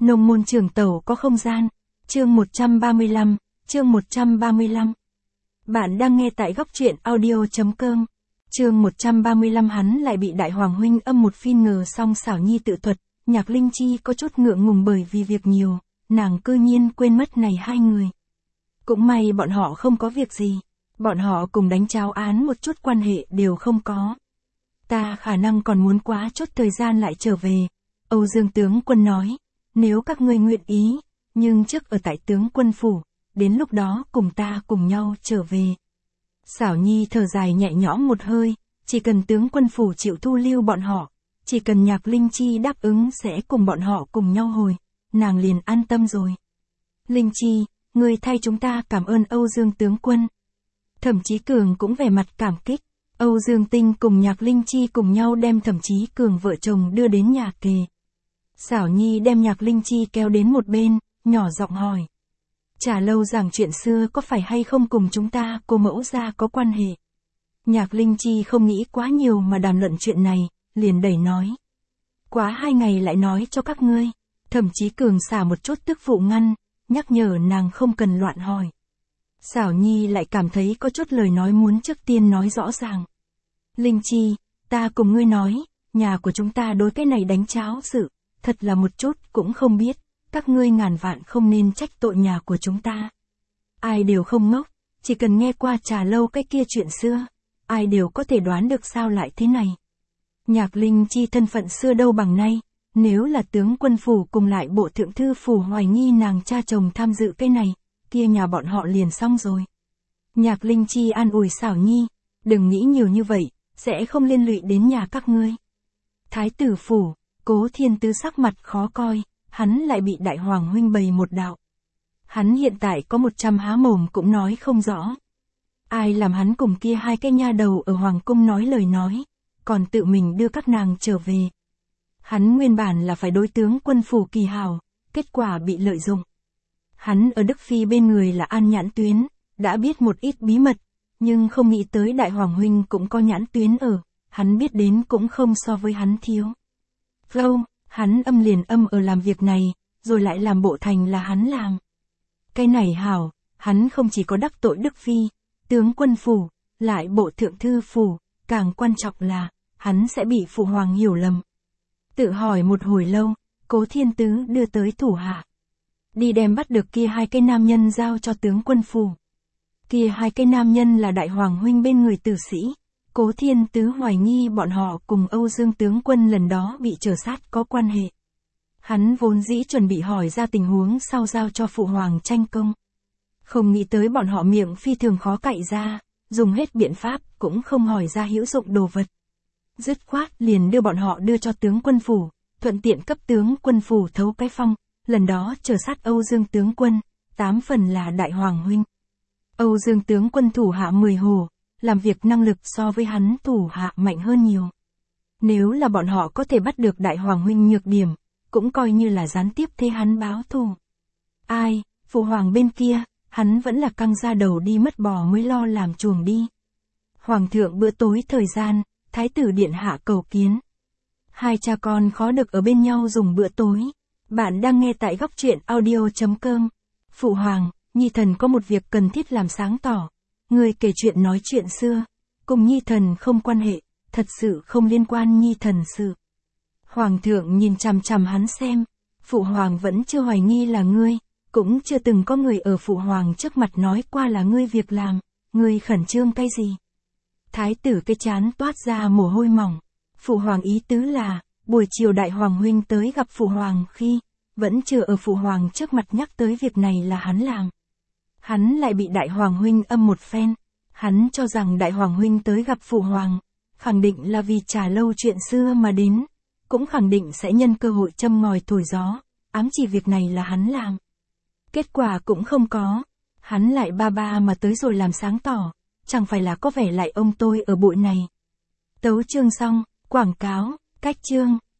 Nông môn trường tẩu có không gian. Chương 135, chương 135. Bạn đang nghe tại góc truyện audio.com. Chương 135 hắn lại bị đại hoàng huynh âm một phin ngờ song xảo nhi tự thuật, Nhạc Linh Chi có chút ngượng ngùng bởi vì việc nhiều, nàng cư nhiên quên mất này hai người. Cũng may bọn họ không có việc gì, bọn họ cùng đánh cháo án một chút quan hệ đều không có. Ta khả năng còn muốn quá chút thời gian lại trở về, Âu Dương tướng quân nói, nếu các ngươi nguyện ý, nhưng trước ở tại tướng quân phủ, đến lúc đó cùng ta cùng nhau trở về. Xảo Nhi thở dài nhẹ nhõm một hơi, chỉ cần tướng quân phủ chịu thu lưu bọn họ, chỉ cần Nhạc Linh Chi đáp ứng sẽ cùng bọn họ cùng nhau hồi, nàng liền an tâm rồi. Linh Chi, ngươi thay chúng ta cảm ơn Âu Dương tướng quân. Thẩm Chí Cường cũng vẻ mặt cảm kích, Âu Dương Tinh cùng Nhạc Linh Chi cùng nhau đem Thẩm Chí Cường vợ chồng đưa đến nhà kề. Xảo Nhi đem Nhạc Linh Chi kéo đến một bên, nhỏ giọng hỏi. Trà Lâu giảng chuyện xưa có phải hay không cùng chúng ta cô mẫu gia có quan hệ? Nhạc Linh Chi không nghĩ quá nhiều mà đàm luận chuyện này, liền đẩy nói. Quá 2 ngày lại nói cho các ngươi. Thẩm Chí Cường xả một chút tức phụ ngăn, nhắc nhở nàng không cần loạn hỏi. Xảo Nhi lại cảm thấy có chút lời nói muốn trước tiên nói rõ ràng. Linh Chi, ta cùng ngươi nói, nhà của chúng ta đối cái này đánh cháo sự, thật là một chút cũng không biết, các ngươi ngàn vạn không nên trách tội nhà của chúng ta. Ai đều không ngốc, chỉ cần nghe qua Trà Lâu cái kia chuyện xưa, ai đều có thể đoán được sao lại thế này. Nhạc Linh Chi thân phận xưa đâu bằng nay, nếu là tướng quân phủ cùng lại bộ thượng thư phủ hoài nghi nàng cha chồng tham dự cái này, kia nhà bọn họ liền xong rồi. Nhạc Linh Chi an ủi Xảo Nhi, đừng nghĩ nhiều như vậy, sẽ không liên lụy đến nhà các ngươi. Thái tử phủ, Cố Thiên Tứ sắc mặt khó coi, hắn lại bị đại hoàng huynh bày một đạo. Hắn hiện tại có 100 há mồm cũng nói không rõ. Ai làm hắn cùng kia hai cái nha đầu ở hoàng cung nói lời nói, còn tự mình đưa các nàng trở về. Hắn nguyên bản là phải đối tướng quân phủ kỳ hảo, kết quả bị lợi dụng. Hắn ở Đức Phi bên người là An Nhãn Tuyến, đã biết một ít bí mật, nhưng không nghĩ tới đại hoàng huynh cũng có Nhãn Tuyến ở, hắn biết đến cũng không so với hắn thiếu. Flow, hắn âm liền âm ở làm việc này, rồi lại làm bộ thành là hắn làm. Cái này hảo, hắn không chỉ có đắc tội Đức Phi, tướng quân phủ, lại bộ thượng thư phủ, càng quan trọng là, hắn sẽ bị phụ hoàng hiểu lầm. Tự hỏi một hồi lâu, Cố Thiên Tứ đưa tới thủ hạ. Đi đem bắt được kia hai cái nam nhân giao cho tướng quân phủ. Kia hai cái nam nhân là đại hoàng huynh bên người tử sĩ. Cố Thiên Tứ hoài nghi bọn họ cùng Âu Dương tướng quân lần đó bị trở sát có quan hệ. Hắn vốn dĩ chuẩn bị hỏi ra tình huống sau giao cho phụ hoàng tranh công. Không nghĩ tới bọn họ miệng phi thường khó cậy ra, dùng hết biện pháp cũng không hỏi ra hữu dụng đồ vật. Dứt khoát liền đưa bọn họ đưa cho tướng quân phủ, thuận tiện cấp tướng quân phủ thấu cái phong, lần đó trở sát Âu Dương tướng quân, 8 phần là đại hoàng huynh. Âu Dương tướng quân thủ hạ 10 hồ, làm việc năng lực so với hắn thủ hạ mạnh hơn nhiều. Nếu là bọn họ có thể bắt được đại hoàng huynh nhược điểm, cũng coi như là gián tiếp thế hắn báo thù. Ai, phụ hoàng bên kia, hắn vẫn là căng ra đầu đi mất bò mới lo làm chuồng đi. Hoàng thượng bữa tối thời gian, thái tử điện hạ cầu kiến. Hai cha con khó được ở bên nhau dùng bữa tối. Bạn đang nghe tại góc truyện audio.com. Phụ hoàng, Nhi thần có một việc cần thiết làm sáng tỏ. Người kể chuyện nói chuyện xưa, cùng Nhi thần không quan hệ, thật sự không liên quan Nhi thần sự. Hoàng thượng nhìn chằm chằm hắn xem, phụ hoàng vẫn chưa hoài nghi là ngươi, cũng chưa từng có người ở phụ hoàng trước mặt nói qua là ngươi việc làm, ngươi khẩn trương cái gì? Thái tử cái chán toát ra mồ hôi mỏng, phụ hoàng ý tứ là, buổi chiều đại hoàng huynh tới gặp phụ hoàng khi, vẫn chưa ở phụ hoàng trước mặt nhắc tới việc này là hắn làm. Hắn lại bị đại hoàng huynh âm một phen, hắn cho rằng đại hoàng huynh tới gặp phụ hoàng, khẳng định là vì Trà Lâu chuyện xưa mà đến, cũng khẳng định sẽ nhân cơ hội châm ngòi thổi gió, ám chỉ việc này là hắn làm. Kết quả cũng không có, hắn lại ba ba mà tới rồi làm sáng tỏ, chẳng phải là có vẻ lại ông tôi ở bụi này. Tấu chương xong, quảng cáo, cách chương.